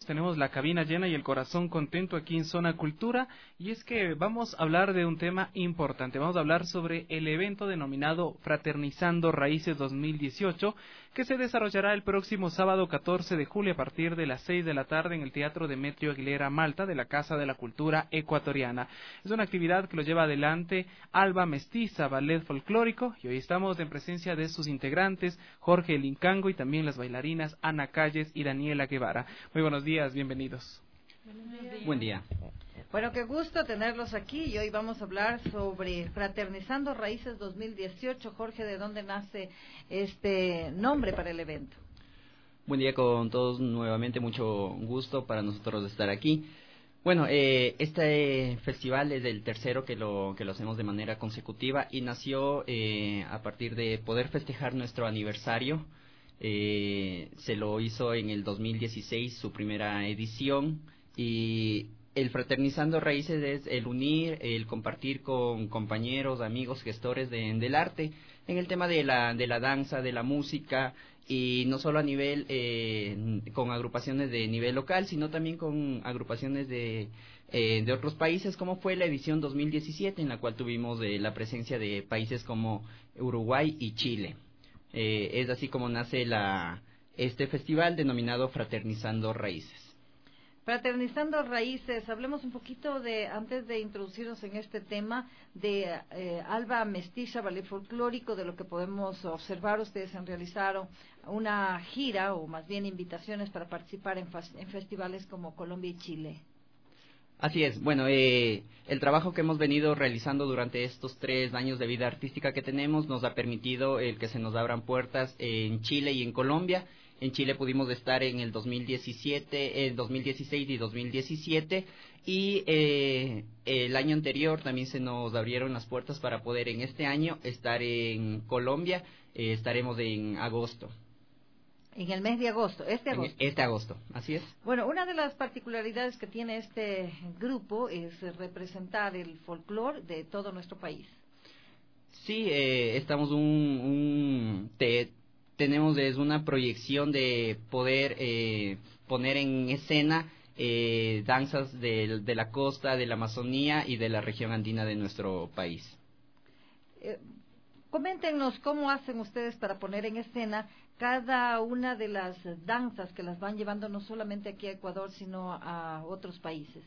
Tenemos la cabina llena y el corazón contento aquí en Zona Cultura, y es que vamos a hablar de un tema importante. Vamos a hablar sobre el evento denominado Fraternizando Raíces 2018, que se desarrollará el próximo sábado 14 de julio a partir de las 6 de la tarde en el Teatro Demetrio Aguilera Malta de la Casa de la Cultura Ecuatoriana. Es una actividad que lo lleva adelante Alba Mestiza, ballet folclórico, y hoy estamos en presencia de sus integrantes, Jorge Lincango, y también las bailarinas Ana Calles y Daniela Guevara. Muy buenos días. Bienvenidos. Buen día. Bueno, qué gusto tenerlos aquí y hoy vamos a hablar sobre Fraternizando Raíces 2018. Jorge, ¿de dónde nace este nombre para el evento? Buen día con todos, nuevamente mucho gusto para nosotros estar aquí. Bueno, este festival es el tercero que lo hacemos de manera consecutiva y nació a partir de poder festejar nuestro aniversario. Se lo hizo en el 2016 su primera edición, y el Fraternizando Raíces es el unir, el compartir con compañeros, amigos, gestores del arte en el tema de la danza, de la música, y no solo a nivel con agrupaciones de nivel local, sino también con agrupaciones de otros países, como fue la edición 2017, en la cual tuvimos la presencia de países como Uruguay y Chile. Es así como nace este festival denominado Fraternizando Raíces. Fraternizando Raíces, hablemos un poquito antes de introducirnos en este tema, de Alba Mestiza, ballet folclórico, de lo que podemos observar. Ustedes han realizado una gira, o más bien invitaciones para participar en festivales como Colombia y Chile. Así es, bueno, el trabajo que hemos venido realizando durante estos 3 años de vida artística que tenemos nos ha permitido el que se nos abran puertas en Chile y en Colombia. En Chile pudimos estar en el 2017, el 2016 y 2017, y el año anterior también se nos abrieron las puertas para poder en este año estar en Colombia. Estaremos en agosto. En el mes de agosto, este agosto. Este agosto, así es. Bueno, una de las particularidades que tiene este grupo es representar el folclore de todo nuestro país. Sí, estamos tenemos desde una proyección de poder poner en escena danzas de la costa, de la Amazonía y de la región andina de nuestro país. Coméntenos cómo hacen ustedes para poner en escena cada una de las danzas que las van llevando no solamente aquí a Ecuador, sino a otros países.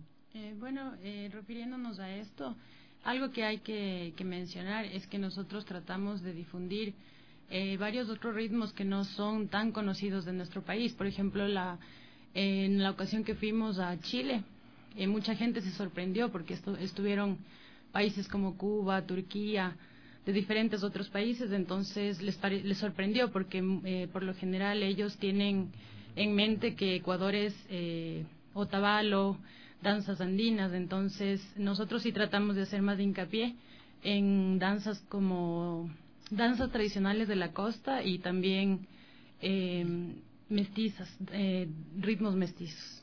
Refiriéndonos a esto, algo que hay que mencionar es que nosotros tratamos de difundir varios otros ritmos que no son tan conocidos de nuestro país. Por ejemplo, en la ocasión que fuimos a Chile, mucha gente se sorprendió porque estuvieron países como Cuba, Turquía, de diferentes otros países. Entonces les sorprendió porque por lo general ellos tienen en mente que Ecuador es otavalo, danzas andinas. Entonces nosotros sí tratamos de hacer más hincapié en danzas como danzas tradicionales de la costa y también mestizas, ritmos mestizos.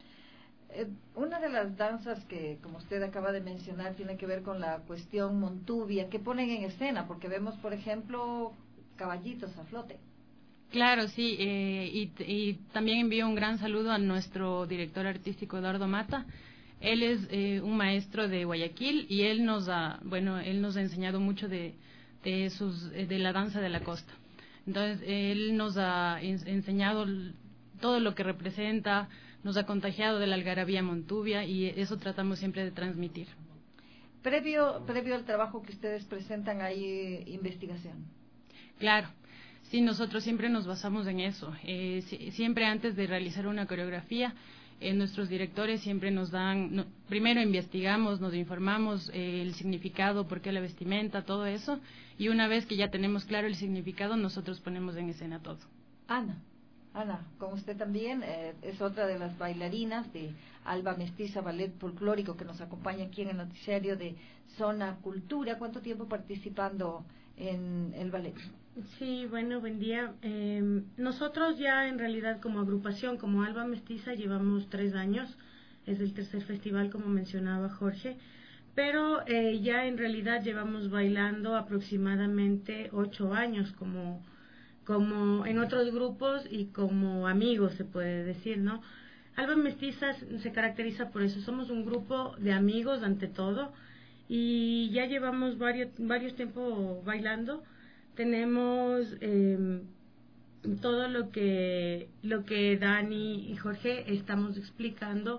Una de las danzas que, como usted acaba de mencionar, tiene que ver con la cuestión montubia, que ponen en escena, porque vemos, por ejemplo, caballitos a flote. Claro, sí, y también envío un gran saludo a nuestro director artístico Eduardo Mata. Él es un maestro de Guayaquil y él nos ha enseñado mucho de la danza de la costa. Entonces, él nos ha enseñado todo lo que representa, nos ha contagiado de la algarabía montubia, y eso tratamos siempre de transmitir. Previo al trabajo que ustedes presentan, ¿hay investigación? Claro, sí, nosotros siempre nos basamos en eso. Siempre antes de realizar una coreografía, nuestros directores siempre nos dan, primero investigamos, nos informamos el significado, por qué la vestimenta, todo eso, y una vez que ya tenemos claro el significado, nosotros ponemos en escena todo. Ana, como usted también es otra de las bailarinas de Alba Mestiza, ballet folclórico, que nos acompaña aquí en el noticiario de Zona Cultura. ¿Cuánto tiempo participando en el ballet? Sí, bueno, buen día. Nosotros ya en realidad como agrupación, como Alba Mestiza, llevamos 3 años. Es el tercer festival, como mencionaba Jorge. Pero ya en realidad llevamos bailando aproximadamente 8 años como en otros grupos y como amigos, se puede decir, ¿no? Alba Mestiza se caracteriza por eso, somos un grupo de amigos ante todo y ya llevamos varios tiempos bailando. Tenemos todo lo que Dani y Jorge estamos explicando.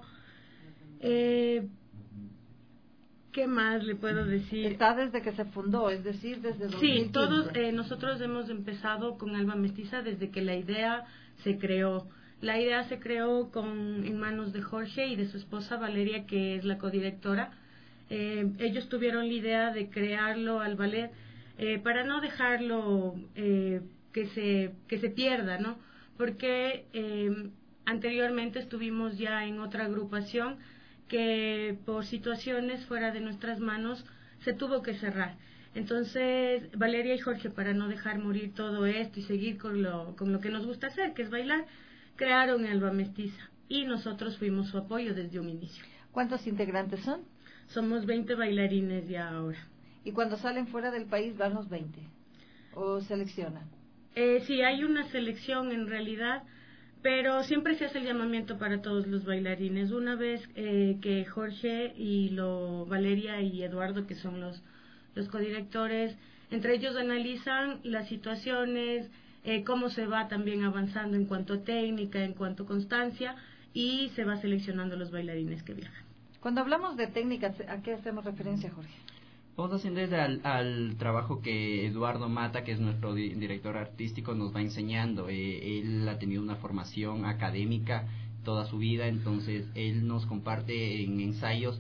¿Qué más le puedo decir? Está desde que se fundó, es decir, desde 2015. Sí, todos nosotros hemos empezado con Alba Mestiza desde que la idea se creó. La idea se creó en manos de Jorge y de su esposa Valeria, que es la codirectora. Ellos tuvieron la idea de crearlo al ballet para no dejarlo que se pierda, ¿no? Porque anteriormente estuvimos ya en otra agrupación que por situaciones fuera de nuestras manos se tuvo que cerrar. Entonces, Valeria y Jorge, para no dejar morir todo esto y seguir con lo que nos gusta hacer, que es bailar, crearon Alba Mestiza y nosotros fuimos su apoyo desde un inicio. ¿Cuántos integrantes son? Somos 20 bailarines ya ahora. ¿Y cuando salen fuera del país van los 20? ¿O seleccionan? Sí, hay una selección en realidad, pero siempre se hace el llamamiento para todos los bailarines. Una vez que Jorge y Valeria y Eduardo, que son los codirectores, entre ellos analizan las situaciones, cómo se va también avanzando en cuanto a técnica, en cuanto a constancia, y se va seleccionando los bailarines que viajan. Cuando hablamos de técnicas, ¿a qué hacemos referencia, Jorge? Vamos haciendo desde al trabajo que Eduardo Mata, que es nuestro director artístico, nos va enseñando. Él ha tenido una formación académica toda su vida, entonces él nos comparte en ensayos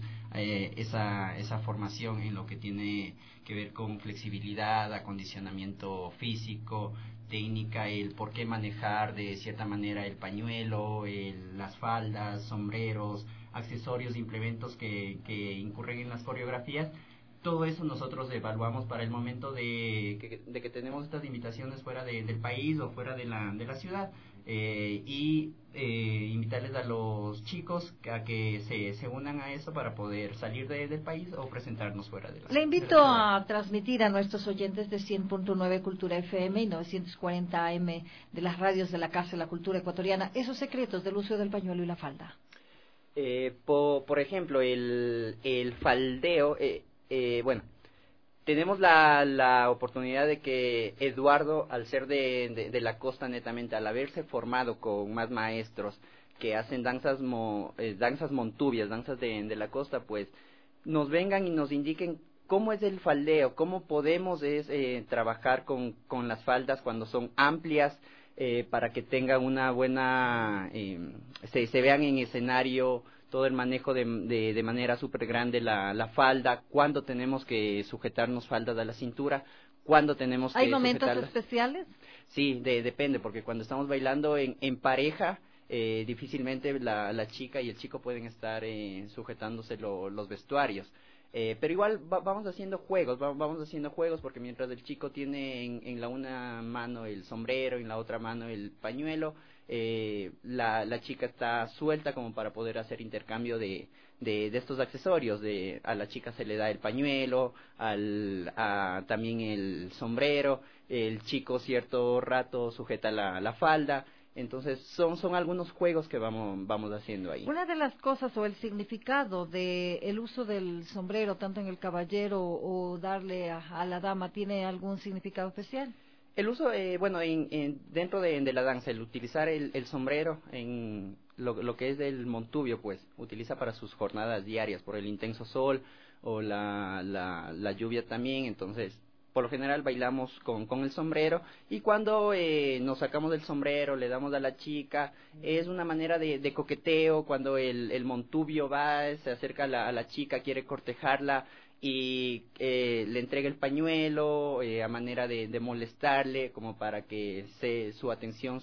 esa formación en lo que tiene que ver con flexibilidad, acondicionamiento físico, técnica, el por qué manejar de cierta manera el pañuelo, las faldas, sombreros, accesorios, implementos que incurren en las coreografías. Todo eso nosotros evaluamos para el momento de que tenemos estas invitaciones fuera del país o fuera de la ciudad, y invitarles a los chicos a que se unan a eso para poder salir del país o presentarnos fuera de la ciudad. Le invito a transmitir a nuestros oyentes de 100.9 Cultura FM y 940 AM de las radios de la Casa de la Cultura Ecuatoriana esos secretos del uso del pañuelo y la falda. Por ejemplo, el faldeo... bueno, tenemos la oportunidad de que Eduardo, al ser de la costa netamente, al haberse formado con más maestros que hacen danzas montubias, danzas de la costa, pues nos vengan y nos indiquen cómo es el faldeo, cómo podemos trabajar con las faldas cuando son amplias, para que tengan una buena, se vean en escenario, todo el manejo de manera súper grande la falda, cuándo tenemos que sujetarnos faldas a la cintura, cuándo tenemos que ¿Hay momentos sujetarla. especiales? Sí, depende, porque cuando estamos bailando en pareja, difícilmente la chica y el chico pueden estar sujetándose los vestuarios. Pero igual vamos haciendo juegos, porque mientras el chico tiene en la una mano el sombrero, en la otra mano el pañuelo, la chica está suelta como para poder hacer intercambio de estos accesorios. A la chica se le da el pañuelo, también el sombrero, el chico cierto rato sujeta la falda. Entonces son algunos juegos que vamos haciendo ahí. Una de las cosas o el significado de el uso del sombrero tanto en el caballero o darle a la dama, ¿tiene algún significado especial? El uso, dentro de la danza, el utilizar el sombrero en lo que es el montubio, pues utiliza para sus jornadas diarias por el intenso sol o la lluvia también. Entonces por lo general bailamos con el sombrero, y cuando nos sacamos del sombrero, le damos a la chica, es una manera de coqueteo. Cuando el montubio se acerca a la chica, quiere cortejarla y le entrega el pañuelo a manera de molestarle, como para que su atención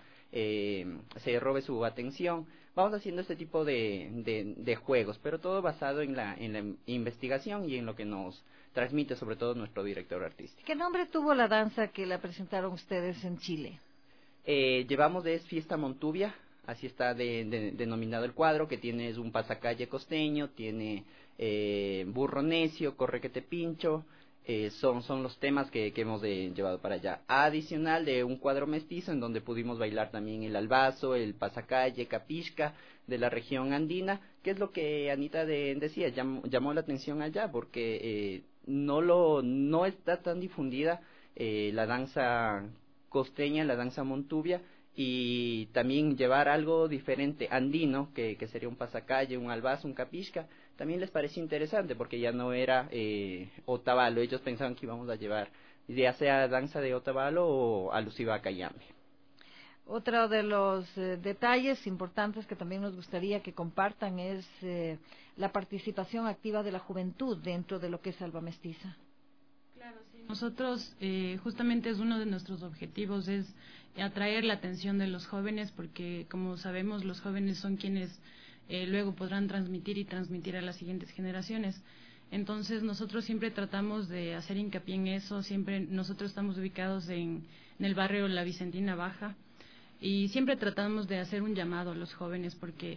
se robe su atención. Vamos haciendo este tipo de juegos, pero todo basado en la investigación y en lo que nos transmite sobre todo nuestro director artístico. ¿Qué nombre tuvo la danza que la presentaron ustedes en Chile? Llevamos de Fiesta Montubia, así está denominado el cuadro, que tiene un pasacalle costeño, tiene burro necio, corre que te pincho, son los temas que hemos llevado para allá. Adicional de un cuadro mestizo en donde pudimos bailar también el albazo, el pasacalle, capisca de la región andina, que es lo que Anita decía, llamó la atención allá porque no está tan difundida la danza costeña, la danza montubia, y también llevar algo diferente andino, que sería un pasacalle, un albazo, un capisca, también les pareció interesante porque ya no era otavalo. Ellos pensaban que íbamos a llevar ya sea danza de otavalo o alusiva a cayambe. Otro de los detalles importantes que también nos gustaría que compartan es la participación activa de la juventud dentro de lo que es Alba Mestiza. Claro, sí. Nosotros, justamente es uno de nuestros objetivos, es atraer la atención de los jóvenes, porque como sabemos los jóvenes son quienes luego podrán transmitir a las siguientes generaciones. Entonces nosotros siempre tratamos de hacer hincapié en eso. Siempre nosotros estamos ubicados en el barrio La Vicentina Baja, y siempre tratamos de hacer un llamado a los jóvenes, porque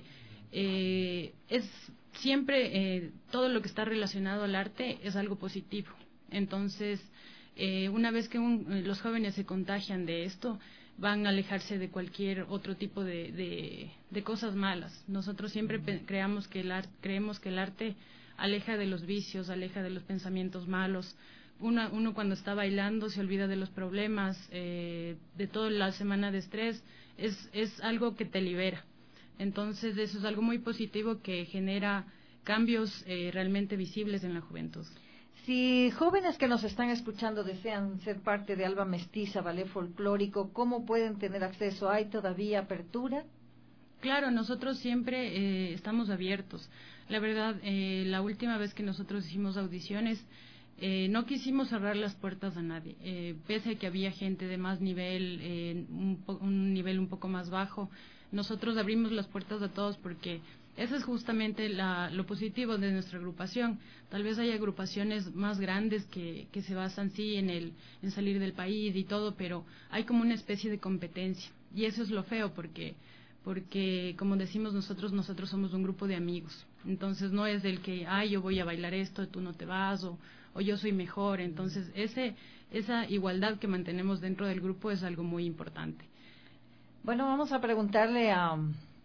es siempre todo lo que está relacionado al arte es algo positivo. Entonces una vez que los jóvenes se contagian de esto, van a alejarse de cualquier otro tipo de cosas malas. Nosotros siempre creemos que el arte aleja de los vicios, aleja de los pensamientos malos. Uno cuando está bailando se olvida de los problemas, de toda la semana de estrés. Es algo que te libera. Entonces eso es algo muy positivo que genera cambios realmente visibles en la juventud. Si jóvenes que nos están escuchando desean ser parte de Alba Mestiza, ballet folclórico, ¿cómo pueden tener acceso? ¿Hay todavía apertura? Claro, nosotros siempre estamos abiertos. La verdad, la última vez que nosotros hicimos audiciones, no quisimos cerrar las puertas a nadie. Pese a que había gente de más nivel, un nivel un poco más bajo, nosotros abrimos las puertas a todos, porque eso es justamente lo positivo de nuestra agrupación. Tal vez hay agrupaciones más grandes que se basan sí en salir del país y todo, pero hay como una especie de competencia, y eso es lo feo, porque como decimos nosotros somos un grupo de amigos. Entonces no es del que yo voy a bailar esto, tú no te vas, o yo soy mejor. Entonces esa igualdad que mantenemos dentro del grupo es algo muy importante. Bueno, vamos a preguntarle a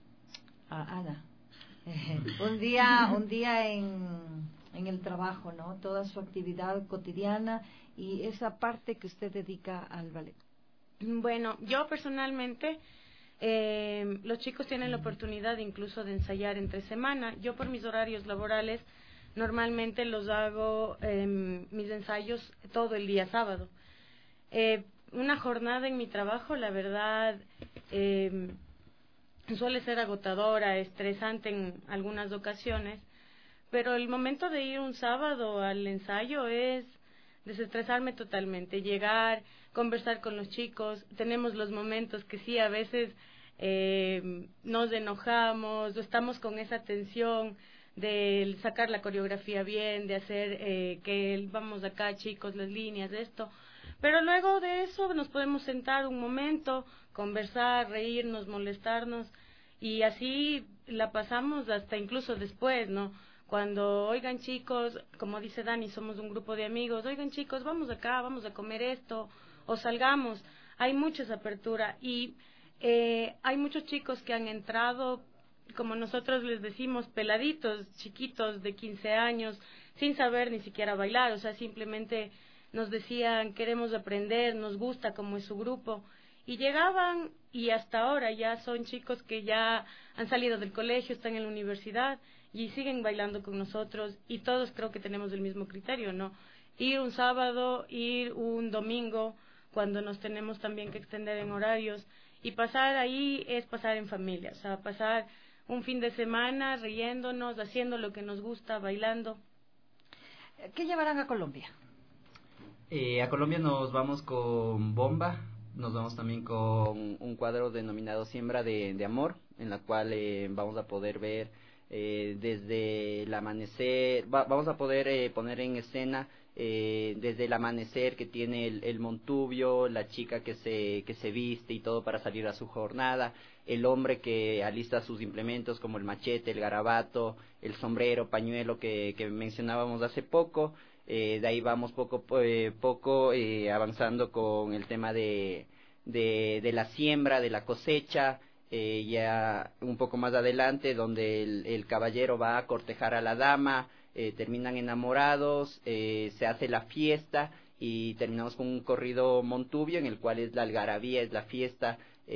Ana. Un día en el trabajo, ¿no? Toda su actividad cotidiana y esa parte que usted dedica al ballet. Bueno, yo personalmente, los chicos tienen la oportunidad incluso de ensayar entre semana. Yo por mis horarios laborales normalmente los hago mis ensayos todo el día sábado. Una jornada en mi trabajo, la verdad, suele ser agotadora, estresante en algunas ocasiones, pero el momento de ir un sábado al ensayo es desestresarme totalmente, llegar, conversar con los chicos. Tenemos los momentos que sí, a veces nos enojamos, o estamos con esa tensión de sacar la coreografía bien, de hacer que vamos acá chicos, las líneas, esto, pero luego de eso nos podemos sentar un momento, conversar, reírnos, molestarnos, y así la pasamos hasta incluso después, ¿no? Cuando, oigan chicos, como dice Dani, somos un grupo de amigos, oigan chicos, vamos acá, vamos a comer esto, o salgamos. Hay mucha apertura, y hay muchos chicos que han entrado, como nosotros les decimos, peladitos, chiquitos de 15 años, sin saber ni siquiera bailar, o sea, simplemente nos decían, queremos aprender, nos gusta cómo es su grupo, y llegaban, y hasta ahora ya son chicos que ya han salido del colegio, están en la universidad, y siguen bailando con nosotros, y todos creo que tenemos el mismo criterio, ¿no? Ir un sábado, ir un domingo, cuando nos tenemos también que extender en horarios, y pasar ahí es pasar en familia, o sea, pasar un fin de semana riéndonos, haciendo lo que nos gusta, bailando. ¿Qué llevarán a Colombia? A Colombia nos vamos con Bomba, nos vamos también con un cuadro denominado Siembra de Amor, en la cual vamos a poder ver desde el amanecer, vamos a poder poner en escena desde el amanecer que tiene el montubio, la chica que se viste y todo para salir a su jornada, el hombre que alista sus implementos como el machete, el garabato, el sombrero, pañuelo que mencionábamos hace poco, De ahí vamos poco avanzando con el tema de la siembra, de la cosecha, ya un poco más adelante, donde el caballero va a cortejar a la dama, terminan enamorados, se hace la fiesta y terminamos con un corrido montubio en el cual es la algarabía, es la fiesta,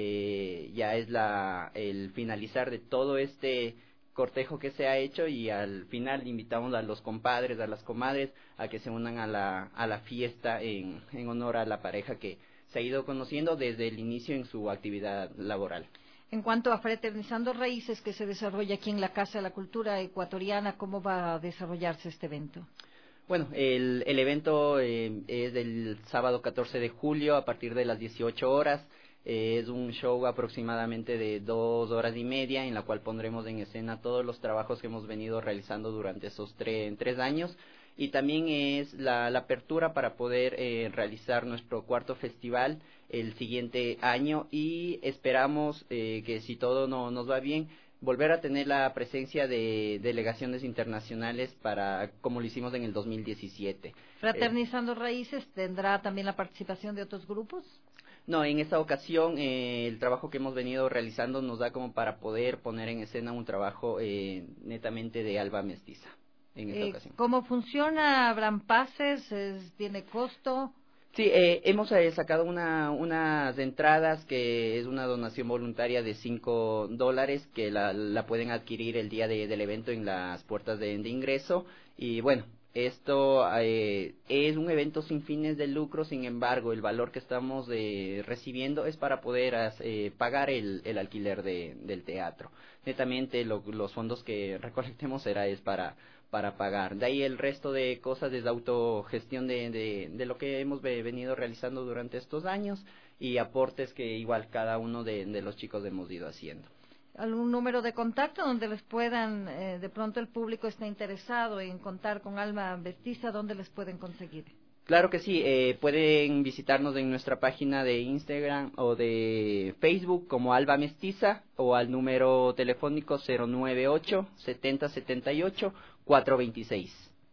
ya es el finalizar de todo este cortejo que se ha hecho, y al final invitamos a los compadres, a las comadres, a que se unan a la fiesta en honor a la pareja que se ha ido conociendo desde el inicio en su actividad laboral. En cuanto a Fraternizando Raíces, que se desarrolla aquí en la Casa de la Cultura Ecuatoriana, ¿cómo va a desarrollarse este evento? Bueno, el evento es del sábado 14 de julio a partir de las 18 horas. Es un show aproximadamente de 2 horas y media, en la cual pondremos en escena todos los trabajos que hemos venido realizando durante esos tres años. Y también es la apertura para poder realizar nuestro cuarto festival el siguiente año, y esperamos que, si todo nos va bien, volver a tener la presencia de delegaciones internacionales como lo hicimos en el 2017. ¿Fraternizando Raíces tendrá también la participación de otros grupos? No, en esta ocasión el trabajo que hemos venido realizando nos da como para poder poner en escena un trabajo netamente de Alba Mestiza en esta ocasión. ¿Cómo funciona? ¿Habrán pases? ¿Tiene costo? Sí, hemos sacado unas entradas que es una donación voluntaria de $5 que la pueden adquirir el día del evento en las puertas de ingreso. Y bueno, esto es un evento sin fines de lucro. Sin embargo, el valor que estamos recibiendo es para poder pagar el alquiler del teatro. Netamente los fondos que recolectemos es para pagar. De ahí el resto de cosas es autogestión de lo que hemos venido realizando durante estos años, y aportes que igual cada uno de los chicos hemos ido haciendo. ¿Algún número de contacto donde les puedan, de pronto el público está interesado en contar con Alba Mestiza, dónde les pueden conseguir? Claro que sí, pueden visitarnos en nuestra página de Instagram o de Facebook como Alba Mestiza, o al número telefónico 098-7078-426.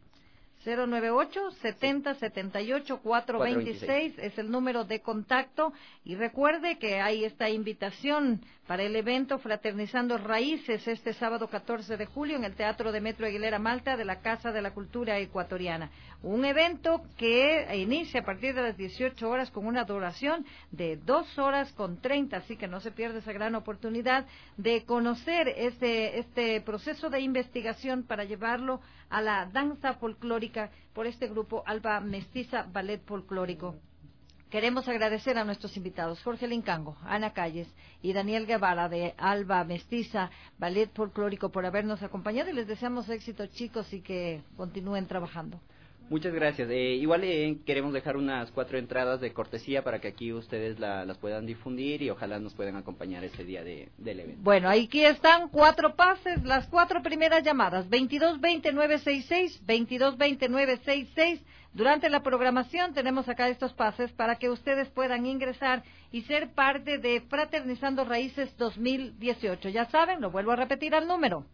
098-7078-426 es el número de contacto, y recuerde que hay esta invitación para el evento Fraternizando Raíces este sábado 14 de julio en el Teatro Demetrio Aguilera Malta de la Casa de la Cultura Ecuatoriana. Un evento que inicia a partir de las 18 horas con una duración de 2 horas con 30, así que no se pierda esa gran oportunidad de conocer este proceso de investigación para llevarlo a la danza folclórica por este grupo Alba Mestiza Ballet Folclórico. Queremos agradecer a nuestros invitados, Jorge Lincango, Ana Calles y Daniel Guevara de Alba Mestiza Ballet Folclórico, por habernos acompañado, y les deseamos éxito, chicos, y que continúen trabajando. Muchas gracias. Igual queremos dejar unas 4 entradas de cortesía para que aquí ustedes las puedan difundir, y ojalá nos puedan acompañar ese día del evento. Bueno, aquí están 4 pases, las 4 primeras llamadas, 2220-966, 2220-966. Durante la programación tenemos acá estos pases para que ustedes puedan ingresar y ser parte de Fraternizando Raíces 2018. Ya saben, lo vuelvo a repetir al número.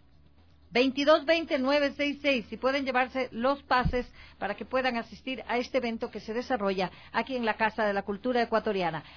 2220-966, y pueden llevarse los pases para que puedan asistir a este evento que se desarrolla aquí en la Casa de la Cultura Ecuatoriana.